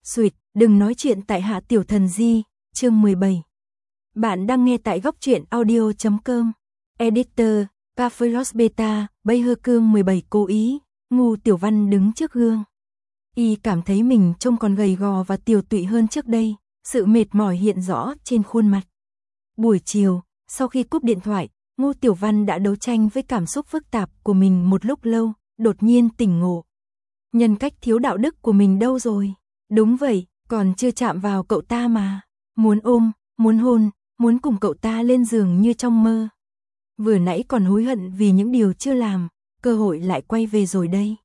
Suyệt, đừng nói chuyện tại Hạ Tiểu Thần Di, chương 17. Bạn đang nghe tại góc truyện audio.com. Editor, Papyrus Beta, Bây Hơ Cương 17 cố ý, Ngu Tiểu Văn đứng trước gương. Y cảm thấy mình trông còn gầy gò và tiều tụy hơn trước đây, sự mệt mỏi hiện rõ trên khuôn mặt. Buổi chiều, sau khi cúp điện thoại, Ngu Tiểu Văn đã đấu tranh với cảm xúc phức tạp của mình một lúc lâu, đột nhiên tỉnh ngộ. Nhân cách thiếu đạo đức của mình đâu rồi? Đúng vậy, còn chưa chạm vào cậu ta mà. Muốn ôm, muốn hôn, muốn cùng cậu ta lên giường như trong mơ. Vừa nãy còn hối hận vì những điều chưa làm, cơ hội lại quay về rồi đây.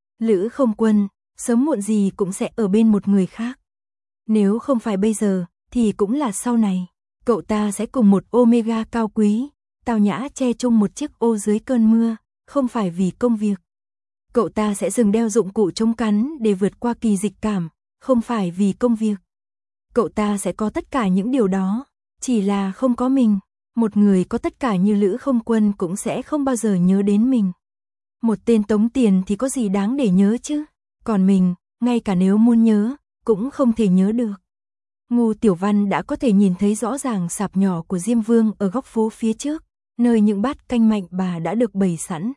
Lữ Không Quân, sớm muộn gì cũng sẽ ở bên một người khác. Nếu không phải bây giờ, thì cũng là sau này. Cậu ta sẽ cùng một Omega cao quý, tao nhã che chung một chiếc ô dưới cơn mưa, không phải vì công việc. Cậu ta sẽ dừng đeo dụng cụ chống cắn để vượt qua kỳ dịch cảm, không phải vì công việc. Cậu ta sẽ có tất cả những điều đó, chỉ là không có mình. Một người có tất cả như Lữ Không Quân cũng sẽ không bao giờ nhớ đến mình. Một tên tống tiền thì có gì đáng để nhớ chứ. Còn mình, ngay cả nếu muốn nhớ, cũng không thể nhớ được. Ngu Tiểu Văn đã có thể nhìn thấy rõ ràng sạp nhỏ của Diêm Vương ở góc phố phía trước, nơi những bát canh mạnh bà đã được bày sẵn.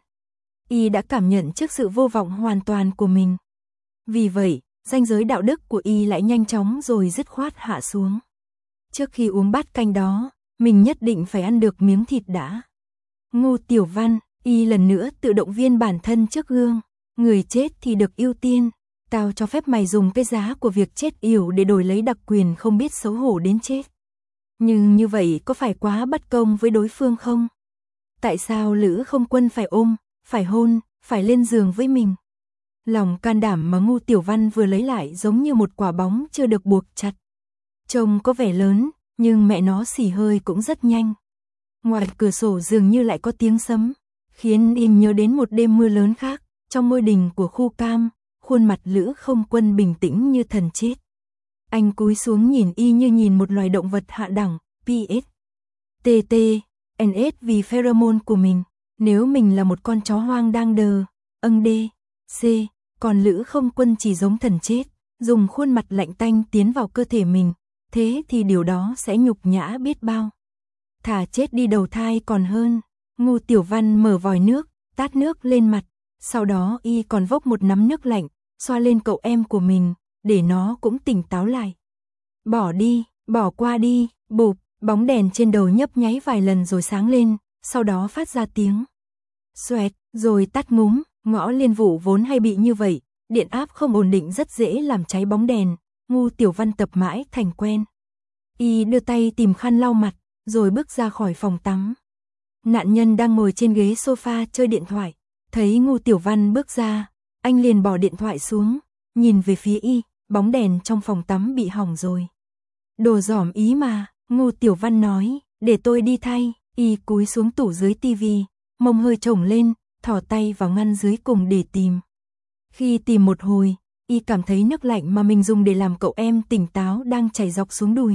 Y đã cảm nhận trước sự vô vọng hoàn toàn của mình. Vì vậy, ranh giới đạo đức của Y lại nhanh chóng rồi dứt khoát hạ xuống. Trước khi uống bát canh đó, mình nhất định phải ăn được miếng thịt đã. Ngu Tiểu Văn, Y lần nữa tự động viên bản thân trước gương. Người chết thì được ưu tiên. Tao cho phép mày dùng cái giá của việc chết yểu để đổi lấy đặc quyền không biết xấu hổ đến chết. Nhưng như vậy có phải quá bất công với đối phương không? Tại sao Lữ Không Quân phải ôm, phải hôn, phải lên giường với mình? Lòng can đảm mà Ngu Tiểu Văn vừa lấy lại giống như một quả bóng chưa được buộc chặt. Trông có vẻ lớn, nhưng mẹ nó xì hơi cũng rất nhanh. Ngoài cửa sổ dường như lại có tiếng sấm, khiến Y nhớ đến một đêm mưa lớn khác, trong ngôi đình của khu Cam, khuôn mặt Lữ Không Quân bình tĩnh như thần chết. Anh cúi xuống nhìn Y như nhìn một loài động vật hạ đẳng, PS. TT, NS vì pheromone của mình. Nếu mình là một con chó hoang đang đờ, D, C, còn Lữ Không Quân chỉ giống thần chết, dùng khuôn mặt lạnh tanh tiến vào cơ thể mình, thế thì điều đó sẽ nhục nhã biết bao. Thà chết đi đầu thai còn hơn. Ngu Tiểu Văn mở vòi nước, tát nước lên mặt, sau đó Y còn vốc một nắm nước lạnh, xoa lên cậu em của mình, để nó cũng tỉnh táo lại. Bỏ đi, bỏ qua đi, bụp, bóng đèn trên đầu nhấp nháy vài lần rồi sáng lên, sau đó phát ra tiếng xoẹt, rồi tắt ngúm. Ngõ Liên Vũ vốn hay bị như vậy, điện áp không ổn định rất dễ làm cháy bóng đèn. Ngu Tiểu Văn tập mãi thành quen. Y đưa tay tìm khăn lau mặt, rồi bước ra khỏi phòng tắm. Nạn nhân đang ngồi trên ghế sofa chơi điện thoại, thấy Ngu Tiểu Văn bước ra, anh liền bỏ điện thoại xuống, nhìn về phía Y, bóng đèn trong phòng tắm bị hỏng rồi. Đồ dỏm ý mà, Ngu Tiểu Văn nói, để tôi đi thay. Y cúi xuống tủ dưới tivi, mông hơi chổng lên, thò tay vào ngăn dưới cùng để tìm. Khi tìm một hồi, Y cảm thấy nước lạnh mà mình dùng để làm cậu em tỉnh táo đang chảy dọc xuống đùi.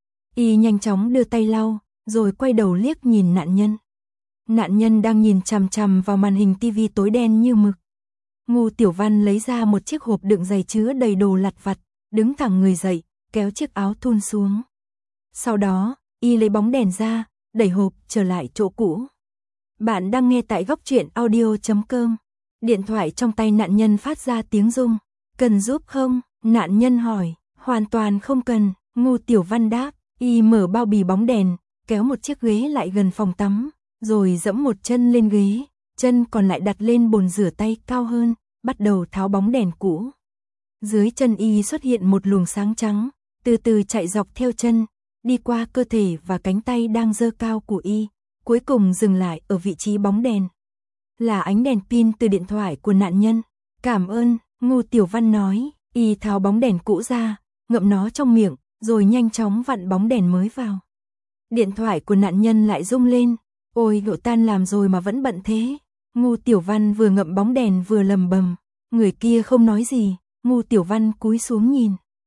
Y nhanh chóng đưa tay lau, rồi quay đầu liếc nhìn nạn nhân. Nạn nhân đang nhìn chằm chằm vào màn hình tivi tối đen như mực. Ngu Tiểu Văn lấy ra một chiếc hộp đựng giày chứa đầy đồ lặt vặt, đứng thẳng người dậy, kéo chiếc áo thun xuống. Sau đó, Y lấy bóng đèn ra, đẩy hộp trở lại chỗ cũ. Bạn đang nghe tại góc truyện audio.com. Điện thoại trong tay nạn nhân phát ra tiếng rung. Cần giúp không? Nạn nhân hỏi. Hoàn toàn không cần. Ngu Tiểu Văn đáp. Y mở bao bì bóng đèn, kéo một chiếc ghế lại gần phòng tắm, rồi dẫm một chân lên ghế, chân còn lại đặt lên bồn rửa tay cao hơn, bắt đầu tháo bóng đèn cũ. Dưới chân Y xuất hiện một luồng sáng trắng, từ từ chạy dọc theo chân, đi qua cơ thể và cánh tay đang giơ cao của Y, cuối cùng dừng lại ở vị trí bóng đèn. Là ánh đèn pin từ điện thoại của nạn nhân. Cảm ơn, Ngu Tiểu Văn nói. Y tháo bóng đèn cũ ra, ngậm nó trong miệng, rồi nhanh chóng vặn bóng đèn mới vào. Điện thoại của nạn nhân lại rung lên. Ôi, cậu tan làm rồi mà vẫn bận thế. Ngu Tiểu Văn vừa ngậm bóng đèn vừa lầm bầm. Người kia không nói gì. Ngu Tiểu Văn cúi xuống nhìn.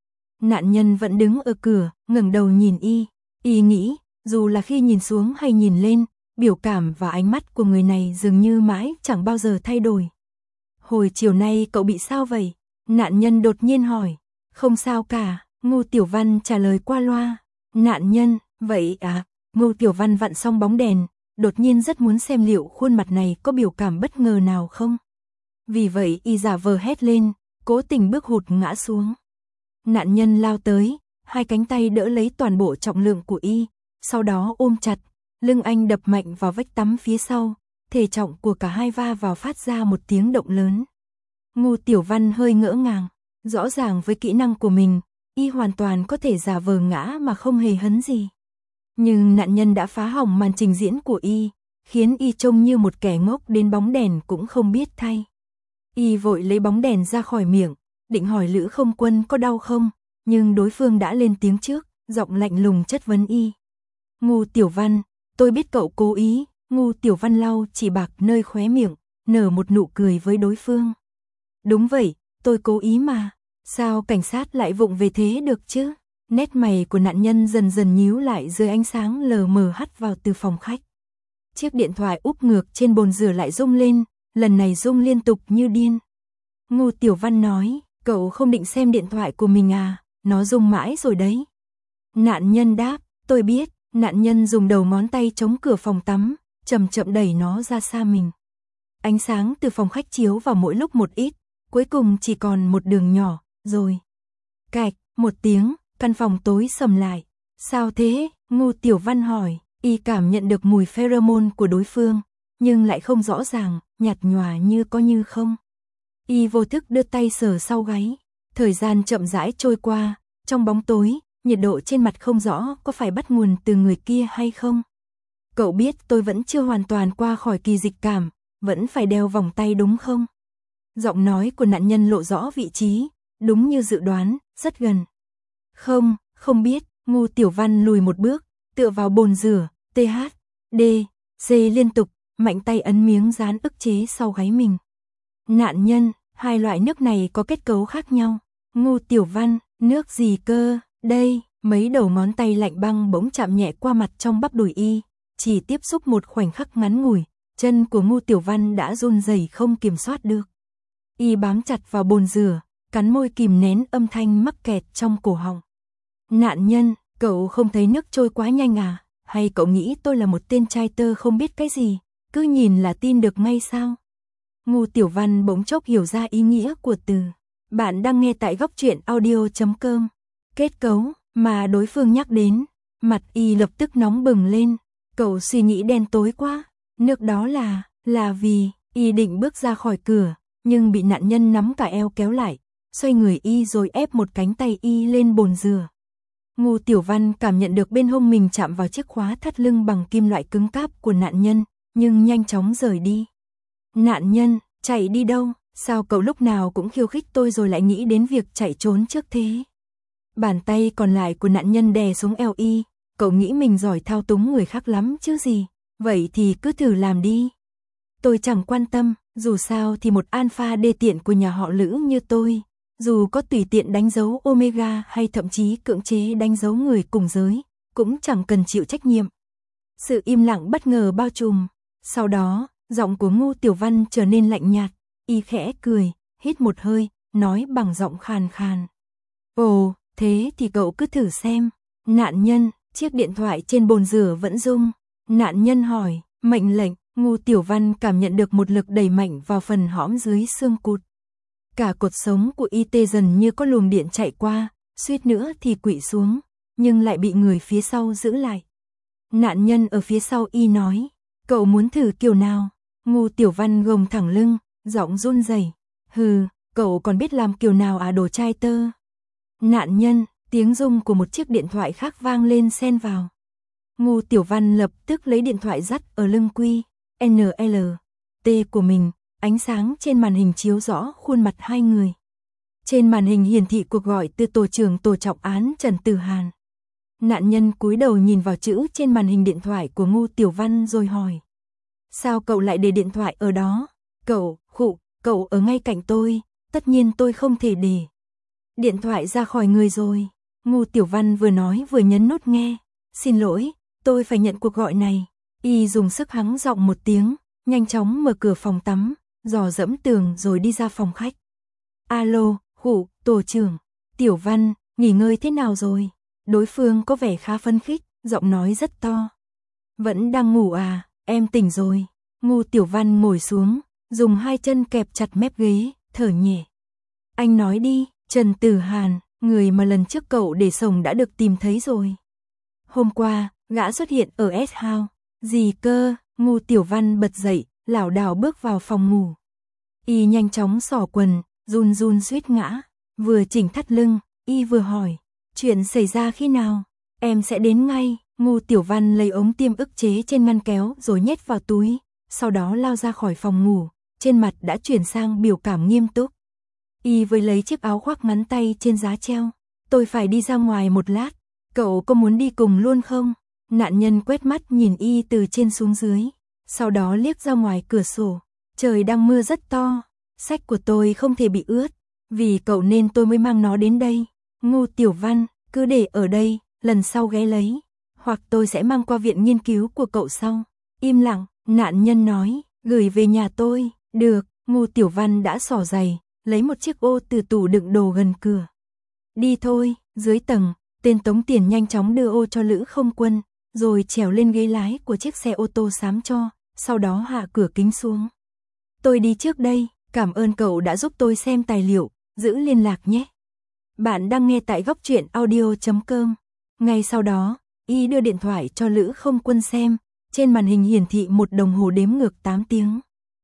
Nạn nhân vẫn đứng ở cửa, ngẩng đầu nhìn Y. Y nghĩ, dù là khi nhìn xuống hay nhìn lên, biểu cảm và ánh mắt của người này dường như mãi chẳng bao giờ thay đổi. Hồi chiều nay cậu bị sao vậy? Nạn nhân đột nhiên hỏi. Không sao cả, Ngô Tiểu Văn trả lời qua loa. Nạn nhân, vậy à? Ngô Tiểu Văn vặn xong bóng đèn, đột nhiên rất muốn xem liệu khuôn mặt này có biểu cảm bất ngờ nào không. Vì vậy y giả vờ hét lên, cố tình bước hụt ngã xuống. Nạn nhân lao tới, hai cánh tay đỡ lấy toàn bộ trọng lượng của y, sau đó ôm chặt, lưng anh đập mạnh vào vách tắm phía sau, thể trọng của cả hai va vào phát ra một tiếng động lớn. Ngô Tiểu Văn hơi ngỡ ngàng, rõ ràng với kỹ năng của mình, y hoàn toàn có thể giả vờ ngã mà không hề hấn gì. Nhưng nạn nhân đã phá hỏng màn trình diễn của y, khiến y trông như một kẻ ngốc đến bóng đèn cũng không biết thay. Y vội lấy bóng đèn ra khỏi miệng, định hỏi Lữ Không Quân có đau không, nhưng đối phương đã lên tiếng trước, giọng lạnh lùng chất vấn y. Ngô Tiểu Văn, tôi biết cậu cố ý. Ngô Tiểu Văn lau chỉ bạc nơi khóe miệng, nở một nụ cười với đối phương. Đúng vậy, tôi cố ý mà, sao cảnh sát lại vụng về thế được chứ? Nét mày của nạn nhân dần dần nhíu lại dưới ánh sáng lờ mờ hắt vào từ phòng khách. Chiếc điện thoại úp ngược trên bồn rửa lại rung lên, lần này rung liên tục như điên. Ngô Tiểu Văn nói, cậu không định xem điện thoại của mình à, nó rung mãi rồi đấy. Nạn nhân đáp, tôi biết. Nạn nhân dùng đầu ngón tay chống cửa phòng tắm, chậm chậm đẩy nó ra xa mình. Ánh sáng từ phòng khách chiếu vào mỗi lúc một ít, cuối cùng chỉ còn một đường nhỏ, rồi. Cạch, một tiếng, căn phòng tối sầm lại. Sao thế? Ngô Tiểu Văn hỏi, y cảm nhận được mùi pheromone của đối phương, nhưng lại không rõ ràng, nhạt nhòa như có như không. Y vô thức đưa tay sờ sau gáy, thời gian chậm rãi trôi qua, trong bóng tối, nhiệt độ trên mặt không rõ có phải bắt nguồn từ người kia hay không. Cậu biết tôi vẫn chưa hoàn toàn qua khỏi kỳ dịch cảm, vẫn phải đeo vòng tay đúng không? Giọng nói của nạn nhân lộ rõ vị trí, đúng như dự đoán, rất gần. Không biết. Ngô Tiểu Văn lùi một bước, tựa vào bồn rửa, THD liên tục, mạnh tay ấn miếng dán ức chế sau gáy mình. Nạn nhân, hai loại nước này có kết cấu khác nhau. Ngô Tiểu Văn, nước gì cơ? Đây, mấy đầu ngón tay lạnh băng bỗng chạm nhẹ qua mặt trong bắp đùi y, chỉ tiếp xúc một khoảnh khắc ngắn ngủi, chân của Ngô Tiểu Văn đã run rẩy không kiểm soát được. Y bám chặt vào bồn rửa, cắn môi kìm nén âm thanh mắc kẹt trong cổ họng. Nạn nhân, cậu không thấy nước trôi quá nhanh à? Hay cậu nghĩ tôi là một tên trai tơ không biết cái gì, cứ nhìn là tin được ngay sao? Ngô Tiểu Văn bỗng chốc hiểu ra ý nghĩa của từ. Bạn đang nghe tại góc truyện audio.com. Kết cấu mà đối phương nhắc đến, mặt y lập tức nóng bừng lên. Cậu suy nghĩ đen tối quá, nước đó là vì y định bước ra khỏi cửa, nhưng bị nạn nhân nắm cả eo kéo lại, xoay người y rồi ép một cánh tay y lên bồn rửa. Ngô Tiểu Văn cảm nhận được bên hông mình chạm vào chiếc khóa thắt lưng bằng kim loại cứng cáp của nạn nhân, nhưng nhanh chóng rời đi. Nạn nhân, chạy đi đâu? Sao cậu lúc nào cũng khiêu khích tôi rồi lại nghĩ đến việc chạy trốn trước thế? Bàn tay còn lại của nạn nhân đè xuống eo y, cậu nghĩ mình giỏi thao túng người khác lắm chứ gì, vậy thì cứ thử làm đi. Tôi chẳng quan tâm, dù sao thì một alpha đê tiện của nhà họ Lữ như tôi, dù có tùy tiện đánh dấu Omega hay thậm chí cưỡng chế đánh dấu người cùng giới, cũng chẳng cần chịu trách nhiệm. Sự im lặng bất ngờ bao trùm, sau đó, giọng của Ngô Tiểu Văn trở nên lạnh nhạt, y khẽ cười, hít một hơi, nói bằng giọng khàn khàn. Ồ, thế thì cậu cứ thử xem. Nạn nhân, chiếc điện thoại trên bồn rửa vẫn rung. Nạn nhân hỏi, mệnh lệnh. Ngô Tiểu Văn cảm nhận được một lực đẩy mạnh vào phần hõm dưới xương cụt. Cả cột sống của y tê dần như có luồng điện chạy qua, suýt nữa thì quỵ xuống, nhưng lại bị người phía sau giữ lại. Nạn nhân ở phía sau y nói, cậu muốn thử kiểu nào? Ngô Tiểu Văn gồng thẳng lưng, giọng run rẩy. Hừ, cậu còn biết làm kiểu nào à đồ trai tơ? Nạn nhân, tiếng rung của một chiếc điện thoại khác vang lên xen vào. Ngô Tiểu Văn lập tức lấy điện thoại dắt ở lưng QNLT của mình, ánh sáng trên màn hình chiếu rõ khuôn mặt hai người. Trên màn hình hiển thị cuộc gọi từ tổ trưởng tổ trọng án Trần Tử Hàn. Nạn nhân cúi đầu nhìn vào chữ trên màn hình điện thoại của Ngô Tiểu Văn rồi hỏi. Sao cậu lại để điện thoại ở đó? Cậu ở ngay cạnh tôi, tất nhiên tôi không thể để điện thoại ra khỏi người rồi. Ngô Tiểu Văn vừa nói vừa nhấn nút nghe. Xin lỗi, tôi phải nhận cuộc gọi này. Y dùng sức hắng giọng một tiếng, nhanh chóng mở cửa phòng tắm, dò dẫm tường rồi đi ra phòng khách. Alo, tổ trưởng. Tiểu Văn, nghỉ ngơi thế nào rồi? Đối phương có vẻ khá phấn khích, giọng nói rất to. Vẫn đang ngủ à, em tỉnh rồi. Ngô Tiểu Văn ngồi xuống, dùng hai chân kẹp chặt mép ghế, thở nhẹ. Anh nói đi, Trần Tử Hàn, người mà lần trước cậu để sổng đã được tìm thấy rồi. Hôm qua, gã xuất hiện ở S-House. Gì cơ? Ngô Tiểu Văn bật dậy, lảo đảo bước vào phòng ngủ. Y nhanh chóng xỏ quần, run run suýt ngã. Vừa chỉnh thắt lưng, Y vừa hỏi. Chuyện xảy ra khi nào? Em sẽ đến ngay. Ngô Tiểu Văn lấy ống tiêm ức chế trên ngăn kéo rồi nhét vào túi. Sau đó lao ra khỏi phòng ngủ. Trên mặt đã chuyển sang biểu cảm nghiêm túc. Y với lấy chiếc áo khoác ngắn tay trên giá treo. Tôi phải đi ra ngoài một lát. Cậu có muốn đi cùng luôn không? Nạn nhân quét mắt nhìn Y từ trên xuống dưới. Sau đó liếc ra ngoài cửa sổ. Trời đang mưa rất to. Sách của tôi không thể bị ướt. Vì cậu nên tôi mới mang nó đến đây. Ngô Tiểu Văn, cứ để ở đây, lần sau ghé lấy. Hoặc tôi sẽ mang qua viện nghiên cứu của cậu sau. Im lặng, nạn nhân nói, gửi về nhà tôi. Được, Ngô Tiểu Văn đã xỏ giày, lấy một chiếc ô từ tủ đựng đồ gần cửa. Đi thôi, dưới tầng, tên Tống Tiền nhanh chóng đưa ô cho Lữ Không Quân, rồi trèo lên ghế lái của chiếc xe ô tô xám cho, sau đó hạ cửa kính xuống. Tôi đi trước đây, cảm ơn cậu đã giúp tôi xem tài liệu, giữ liên lạc nhé. Bạn đang nghe tại góc truyện audio.com. Ngay sau đó, Y đưa điện thoại cho Lữ Không Quân xem, trên màn hình hiển thị một đồng hồ đếm ngược 8 tiếng.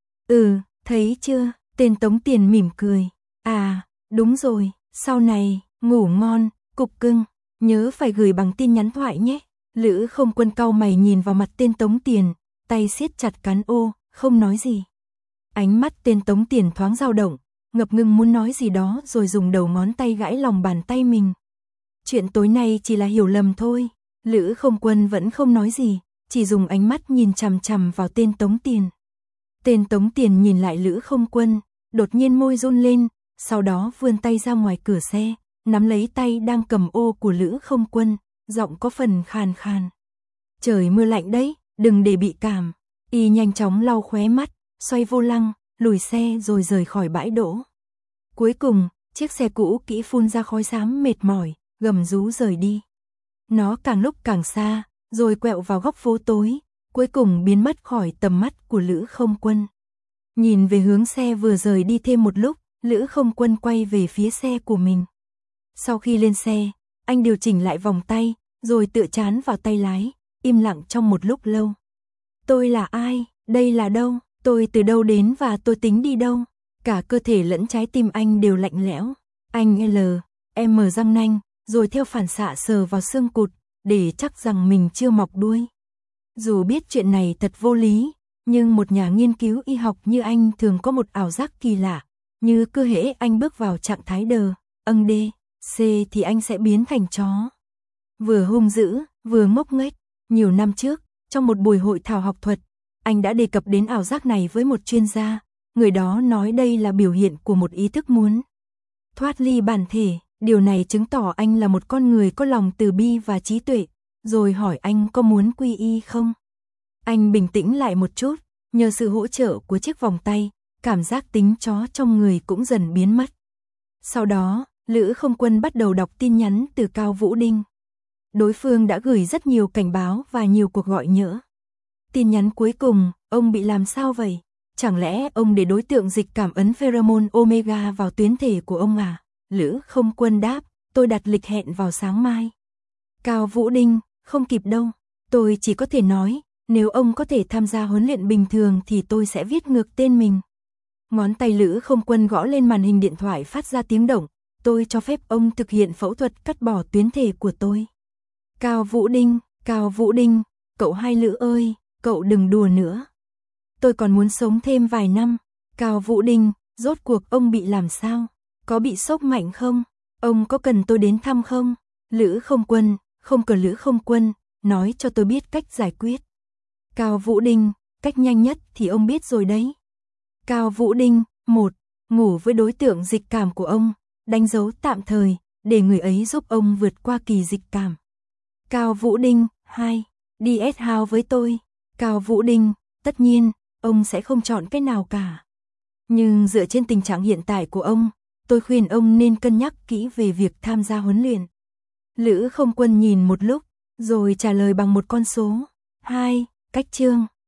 Thấy chưa? Tên Tống Tiền mỉm cười. À, đúng rồi, sau này, ngủ ngon, cục cưng, nhớ phải gửi bằng tin nhắn thoại nhé. Lữ Không Quân cau mày nhìn vào mặt tên Tống Tiền, tay siết chặt cán ô, không nói gì. Ánh mắt tên Tống Tiền thoáng dao động, ngập ngừng muốn nói gì đó rồi dùng đầu ngón tay gãi lòng bàn tay mình. Chuyện tối nay chỉ là hiểu lầm thôi. Lữ Không Quân vẫn không nói gì, chỉ dùng ánh mắt nhìn chằm chằm vào tên Tống Tiền. Tên Tống Tiền nhìn lại Lữ Không Quân, đột nhiên môi run lên, sau đó vươn tay ra ngoài cửa xe, nắm lấy tay đang cầm ô của Lữ Không Quân, giọng có phần khàn khàn. Trời mưa lạnh đấy, đừng để bị cảm. Y nhanh chóng lau khóe mắt, xoay vô lăng, lùi xe rồi rời khỏi bãi đỗ. Cuối cùng, chiếc xe cũ kỹ phun ra khói xám mệt mỏi, gầm rú rời đi. Nó càng lúc càng xa, rồi quẹo vào góc phố tối, cuối cùng biến mất khỏi tầm mắt của Lữ Không Quân. Nhìn về hướng xe vừa rời đi thêm một lúc, Lữ Không Quân quay về phía xe của mình. Sau khi lên xe, anh điều chỉnh lại vòng tay, rồi tựa trán vào tay lái, im lặng trong một lúc lâu. Tôi là ai? Đây là đâu? Tôi từ đâu đến và tôi tính đi đâu? Cả cơ thể lẫn trái tim anh đều lạnh lẽo. Anh em mở răng nanh, rồi theo phản xạ sờ vào xương cụt, để chắc rằng mình chưa mọc đuôi. Dù biết chuyện này thật vô lý, nhưng một nhà nghiên cứu y học như anh thường có một ảo giác kỳ lạ, như cứ hễ anh bước vào trạng thái đờ, C thì anh sẽ biến thành chó. Vừa hung dữ, vừa ngốc nghếch. Nhiều năm trước, trong một buổi hội thảo học thuật, anh đã đề cập đến ảo giác này với một chuyên gia, người đó nói đây là biểu hiện của một ý thức muốn thoát ly bản thể, điều này chứng tỏ anh là một con người có lòng từ bi và trí tuệ, rồi hỏi anh có muốn quy y không. Anh bình tĩnh lại một chút, nhờ sự hỗ trợ của chiếc vòng tay, cảm giác tính chó trong người cũng dần biến mất. Sau đó, Lữ Không Quân bắt đầu đọc tin nhắn từ Cao Vũ Đinh. Đối phương đã gửi rất nhiều cảnh báo và nhiều cuộc gọi nhỡ. Tin nhắn cuối cùng, ông bị làm sao vậy? Chẳng lẽ ông để đối tượng dịch cảm ấn pheromone omega vào tuyến thể của ông à? Lữ Không Quân đáp, tôi đặt lịch hẹn vào sáng mai. Cao Vũ Đinh, không kịp đâu. Tôi chỉ có thể nói, nếu ông có thể tham gia huấn luyện bình thường thì tôi sẽ viết ngược tên mình. Ngón tay Lữ Không Quân gõ lên màn hình điện thoại phát ra tiếng động. Tôi cho phép ông thực hiện phẫu thuật cắt bỏ tuyến thể của tôi. Cao Vũ Đinh, cậu Hai Lữ ơi, cậu đừng đùa nữa. Tôi còn muốn sống thêm vài năm. Cao Vũ Đinh, rốt cuộc ông bị làm sao? Có bị sốc mạnh không? Ông có cần tôi đến thăm không? Lữ Không Quân, không cần. Lữ Không Quân, nói cho tôi biết cách giải quyết. Cao Vũ Đinh, cách nhanh nhất thì ông biết rồi đấy. Cao Vũ Đinh, 1. Ngủ với đối tượng dịch cảm của ông, đánh dấu tạm thời, để người ấy giúp ông vượt qua kỳ dịch cảm. Cao Vũ Đinh, 2. Đi S-House với tôi. Cao Vũ Đinh, tất nhiên, ông sẽ không chọn cái nào cả. Nhưng dựa trên tình trạng hiện tại của ông, tôi khuyên ông nên cân nhắc kỹ về việc tham gia huấn luyện. Lữ Không Quân nhìn một lúc, rồi trả lời bằng một con số. 2. Cách chương